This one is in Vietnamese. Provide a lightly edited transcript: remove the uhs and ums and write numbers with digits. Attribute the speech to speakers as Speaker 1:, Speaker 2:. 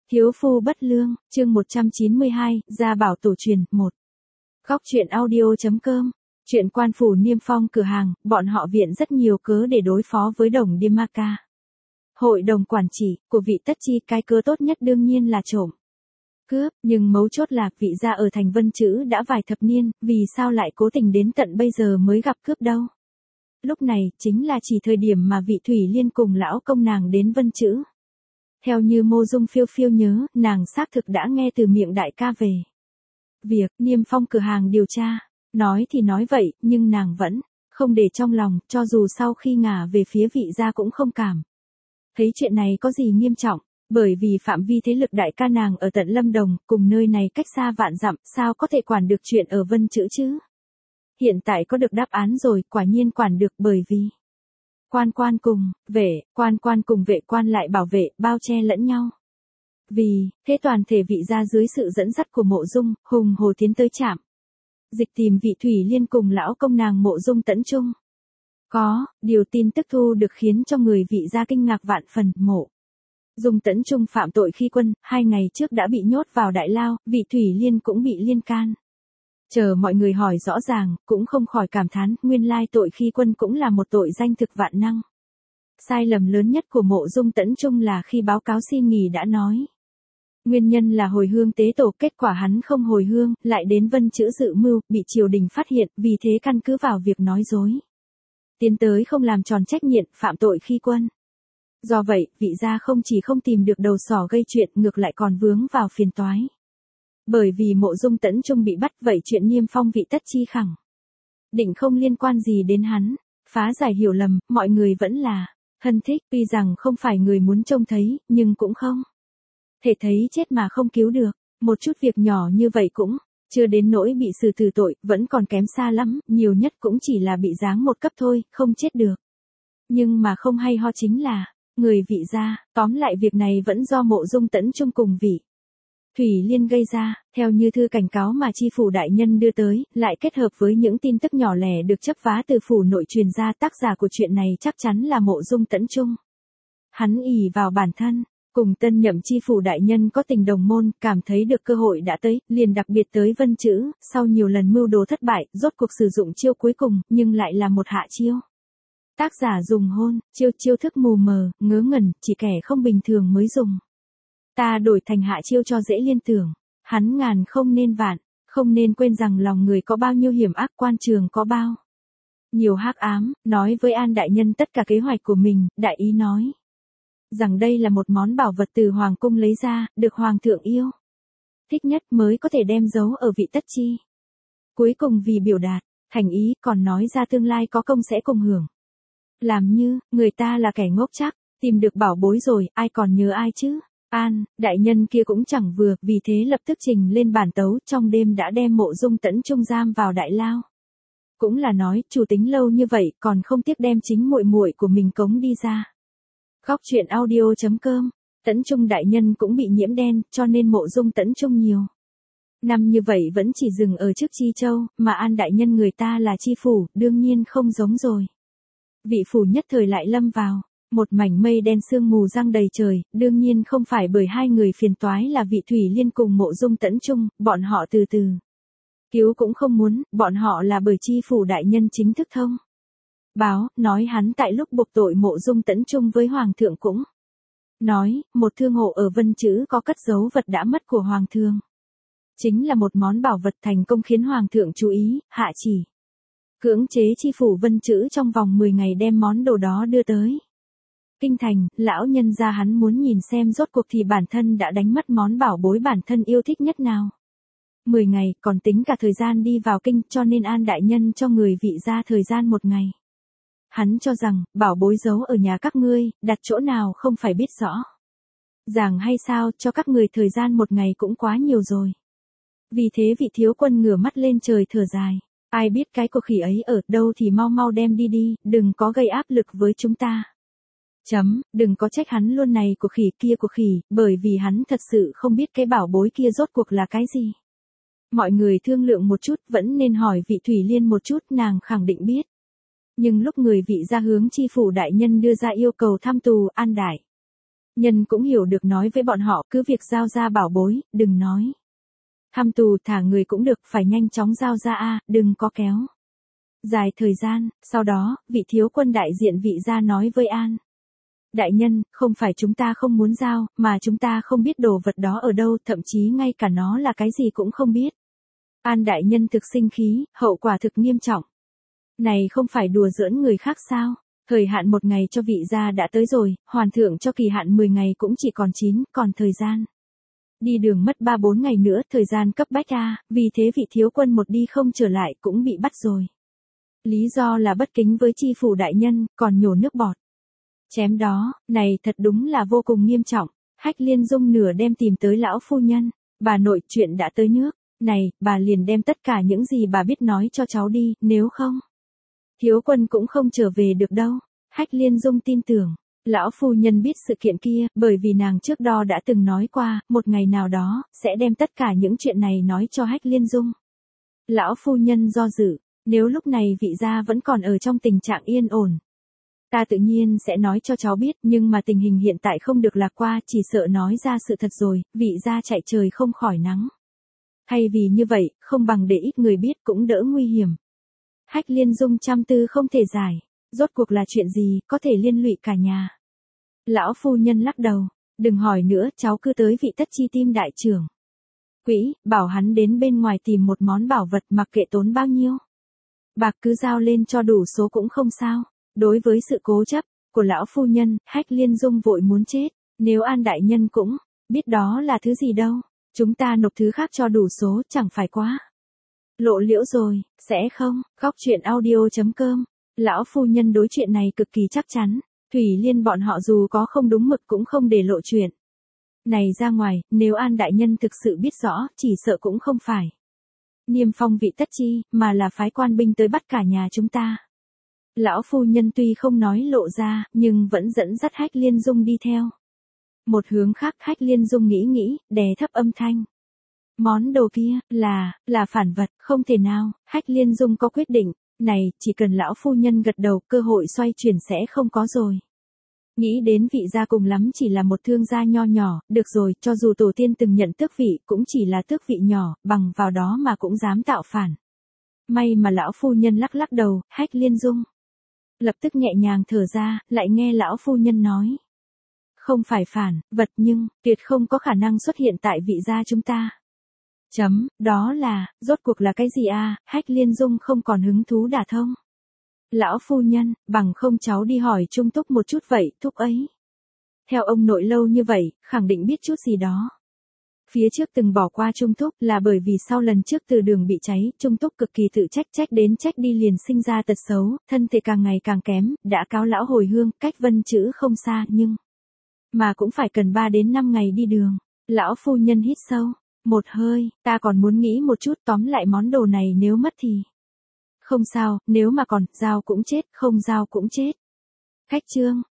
Speaker 1: Thiếu phu bất lương, chương 192, gia bảo tổ truyền, 1. Góc truyện audio.com. Chuyện quan phủ niêm phong cửa hàng, bọn họ viện rất nhiều cớ để đối phó với đồng Điềm Ma Ca. Hội đồng quản trị của vị Tất Chi, cái cớ tốt nhất đương nhiên là trộm cướp, nhưng mấu chốt là vị gia ở thành Vân Chữ đã vài thập niên, vì sao lại cố tình đến tận bây giờ mới gặp cướp đâu. Lúc này chính là chỉ thời điểm mà vị Thủy Liên cùng lão công nàng đến Vân Chữ. Theo như Mộ Dung Phiêu Phiêu nhớ, nàng xác thực đã nghe từ miệng đại ca về việc niêm phong cửa hàng điều tra. Nói thì nói vậy, nhưng nàng vẫn không để trong lòng, cho dù sau khi ngả về phía vị gia cũng không cảm thấy chuyện này có gì nghiêm trọng, bởi vì phạm vi thế lực đại ca nàng ở tận Lâm Đồng, cùng nơi này cách xa vạn dặm, sao có thể quản được chuyện ở Vân Chữ chứ? Hiện tại có được đáp án rồi, quả nhiên quản được, bởi vì quan quan cùng vệ quan lại bảo vệ, bao che lẫn nhau. Vì thế toàn thể vị gia dưới sự dẫn dắt của Mộ Dung, hùng hồ tiến tới trạm dịch tìm vị Thủy Liên cùng lão công nàng Mộ Dung Tẫn Trung. Có điều tin tức thu được khiến cho người vị gia kinh ngạc vạn phần. Mộ Dung Tẫn Trung phạm tội khi quân, 2 ngày trước đã bị nhốt vào đại lao, vị Thủy Liên cũng bị liên can. Chờ mọi người hỏi rõ ràng, cũng không khỏi cảm thán, nguyên lai tội khi quân cũng là một tội danh thực vạn năng. Sai lầm lớn nhất của Mộ Dung Tẫn Trung là khi báo cáo xin nghỉ đã nói nguyên nhân là hồi hương tế tổ, kết quả hắn không hồi hương, lại đến Vân Chữ dự mưu, bị triều đình phát hiện, vì thế căn cứ vào việc nói dối tiến tới không làm tròn trách nhiệm, phạm tội khi quân. Do vậy, vị gia không chỉ không tìm được đầu sỏ gây chuyện, ngược lại còn vướng vào phiền toái. Bởi vì Mộ Dung Tẫn Trung bị bắt, vậy chuyện niêm phong vị Tất Chi khẳng định không liên quan gì đến hắn. Phá giải hiểu lầm, mọi người vẫn là thân thích, tuy rằng không phải người muốn trông thấy, nhưng cũng không thể thấy chết mà không cứu được. Một chút việc nhỏ như vậy cũng chưa đến nỗi bị xử tử tội, vẫn còn kém xa lắm, nhiều nhất cũng chỉ là bị giáng một cấp thôi, không chết được. Nhưng mà không hay ho chính là người vị gia, tóm lại việc này vẫn do Mộ Dung Tẫn Trung cùng vị Thủy Liên gây ra, theo như thư cảnh cáo mà chi phủ đại nhân đưa tới, lại kết hợp với những tin tức nhỏ lẻ được chấp vá từ phủ nội truyền ra, tác giả của chuyện này chắc chắn là Mộ Dung Tẫn Trung. Hắn ỷ vào bản thân cùng tân nhậm chi phủ đại nhân có tình đồng môn, cảm thấy được cơ hội đã tới, liền đặc biệt tới Vân Chữ, sau nhiều lần mưu đồ thất bại, rốt cuộc sử dụng chiêu cuối cùng, nhưng lại là một hạ chiêu. Tác giả dùng hôn, chiêu thức mù mờ, ngớ ngẩn, chỉ kẻ không bình thường mới dùng. Ta đổi thành hạ chiêu cho dễ liên tưởng. Hắn ngàn không nên vạn, không nên quên rằng lòng người có bao nhiêu hiểm ác, quan trường có bao nhiều hắc ám, nói với An đại nhân tất cả kế hoạch của mình, đại ý nói rằng đây là một món bảo vật từ hoàng cung lấy ra, được hoàng thượng yêu thích nhất mới có thể đem giấu ở vị Tất Chi. Cuối cùng vì biểu đạt thành ý, còn nói ra tương lai có công sẽ cùng hưởng. Làm như người ta là kẻ ngốc chắc, tìm được bảo bối rồi, ai còn nhớ ai chứ. An đại nhân kia cũng chẳng vừa, vì thế lập tức trình lên bản tấu, trong đêm đã đem Mộ Dung Tẫn Trung giam vào đại lao. Cũng là nói, chủ tính lâu như vậy, còn không tiếc đem chính muội muội của mình cống đi ra. Góc truyện audio.com. Tẫn Trung đại nhân cũng bị nhiễm đen, cho nên Mộ Dung Tẫn Trung nhiều năm như vậy vẫn chỉ dừng ở chức Chi Châu, mà An đại nhân người ta là chi phủ, đương nhiên không giống rồi. Vị phủ nhất thời lại lâm vào một mảnh mây đen sương mù giăng đầy trời, đương nhiên không phải bởi hai người phiền toái là vị Thủy Liên cùng Mộ Dung Tẫn Trung, bọn họ từ từ cứu cũng không muốn, bọn họ là bởi chi phủ đại nhân chính thức thông báo, nói hắn tại lúc buộc tội Mộ Dung Tẫn Trung với hoàng thượng cũng nói, một thương hộ ở Vân Chữ có cất giấu vật đã mất của hoàng thượng. Chính là một món bảo vật, thành công khiến hoàng thượng chú ý, hạ chỉ cưỡng chế chi phủ Vân Chữ trong vòng 10 ngày đem món đồ đó đưa tới kinh thành. Lão nhân gia hắn muốn nhìn xem rốt cuộc thì bản thân đã đánh mất món bảo bối bản thân yêu thích nhất nào. 10 ngày, còn tính cả thời gian đi vào kinh, cho nên An đại nhân cho người vị gia thời gian 1 ngày. Hắn cho rằng, bảo bối giấu ở nhà các ngươi, đặt chỗ nào không phải biết rõ ràng hay sao, cho các người thời gian 1 ngày cũng quá nhiều rồi. Vì thế vị thiếu quân ngửa mắt lên trời thở dài. Ai biết cái của khỉ ấy ở đâu thì mau mau đem đi đi, đừng có gây áp lực với chúng ta. Đừng có trách hắn luôn này của khỉ kia của khỉ, bởi vì hắn thật sự không biết cái bảo bối kia rốt cuộc là cái gì. Mọi người thương lượng một chút, vẫn nên hỏi vị Thủy Liên một chút, nàng khẳng định biết. Nhưng lúc người vị gia hướng chi phủ đại nhân đưa ra yêu cầu thăm tù, An đại Nhân cũng hiểu được nói với bọn họ cứ việc giao ra bảo bối, đừng nói. Thăm tù thả người cũng được, phải nhanh chóng giao ra đừng có kéo. Dài thời gian, sau đó, vị thiếu quân đại diện vị gia nói với An. Đại nhân, không phải chúng ta không muốn giao, mà chúng ta không biết đồ vật đó ở đâu, thậm chí ngay cả nó là cái gì cũng không biết. An đại nhân thực sinh khí, hậu quả thực nghiêm trọng. Này không phải đùa giỡn người khác sao? Thời hạn 1 ngày cho vị gia đã tới rồi, hoàn thượng cho kỳ hạn 10 ngày cũng chỉ còn 9, còn thời gian. Đi đường mất 3-4 ngày nữa, thời gian cấp bách vì thế vị thiếu quân một đi không trở lại cũng bị bắt rồi. Lý do là bất kính với tri phủ đại nhân, còn nhổ nước bọt. Chém đó, này thật đúng là vô cùng nghiêm trọng. Hách Liên Dung nửa đêm tìm tới lão phu nhân. Bà nội, chuyện đã tới nước. Này, bà liền đem tất cả những gì bà biết nói cho cháu đi, nếu không. Thiếu quân cũng không trở về được đâu. Hách Liên Dung tin tưởng. Lão phu nhân biết sự kiện kia, bởi vì nàng trước đó đã từng nói qua, một ngày nào đó, sẽ đem tất cả những chuyện này nói cho Hách Liên Dung. Lão phu nhân do dự, nếu lúc này vị gia vẫn còn ở trong tình trạng yên ổn. Ta tự nhiên sẽ nói cho cháu biết, nhưng mà tình hình hiện tại không được lạc qua, chỉ sợ nói ra sự thật rồi, vị gia chạy trời không khỏi nắng. Hay vì như vậy, không bằng để ít người biết cũng đỡ nguy hiểm. Hách Liên Dung trăm tư không thể giải, rốt cuộc là chuyện gì, có thể liên lụy cả nhà. Lão phu nhân lắc đầu, đừng hỏi nữa, cháu cứ tới vị Tất Chi Tim đại trưởng quỹ, bảo hắn đến bên ngoài tìm một món bảo vật mặc kệ tốn bao nhiêu. Bạc cứ giao lên cho đủ số cũng không sao. Đối với sự cố chấp của lão phu nhân, Hách Liên Dung vội muốn chết. Nếu An đại nhân cũng biết đó là thứ gì đâu, chúng ta nộp thứ khác cho đủ số, chẳng phải quá lộ liễu rồi, sẽ không? Khóc chuyện audio.com. Lão phu nhân đối chuyện này cực kỳ chắc chắn. Thủy Liên bọn họ dù có không đúng mực cũng không để lộ chuyện này ra ngoài, nếu An đại nhân thực sự biết rõ, chỉ sợ cũng không phải niêm phong vị Tất Chi, mà là phái quan binh tới bắt cả nhà chúng ta. Lão phu nhân tuy không nói lộ ra, nhưng vẫn dẫn dắt Hách Liên Dung đi theo. Một hướng khác, Hách Liên Dung nghĩ, đè thấp âm thanh. Món đồ kia, là phản vật, không thể nào. Hách Liên Dung có quyết định, này, chỉ cần lão phu nhân gật đầu, cơ hội xoay chuyển sẽ không có rồi. Nghĩ đến vị gia cùng lắm chỉ là một thương gia nho nhỏ, được rồi, cho dù tổ tiên từng nhận tước vị, cũng chỉ là tước vị nhỏ, bằng vào đó mà cũng dám tạo phản. May mà lão phu nhân lắc đầu, Hách Liên Dung lập tức nhẹ nhàng thở ra, lại nghe lão phu nhân nói. Không phải phản vật nhưng, tuyệt không có khả năng xuất hiện tại vị gia chúng ta. Đó là, rốt cuộc là cái gì Hách Liên Dung không còn hứng thú đả thông. Lão phu nhân, bằng không cháu đi hỏi Trung Túc một chút vậy, thúc ấy. Theo ông nội lâu như vậy, khẳng định biết chút gì đó. Phía trước từng bỏ qua Trung Túc là bởi vì sau lần trước từ đường bị cháy, Trung Túc cực kỳ tự trách đến trách đi liền sinh ra tật xấu, thân thể càng ngày càng kém, đã cáo lão hồi hương, cách Vân Chữ không xa nhưng mà cũng phải cần 3 đến 5 ngày đi đường. Lão phu nhân hít sâu một hơi, ta còn muốn nghĩ một chút, tóm lại món đồ này nếu mất thì không sao, nếu mà còn giao cũng chết, không giao cũng chết. Khách chương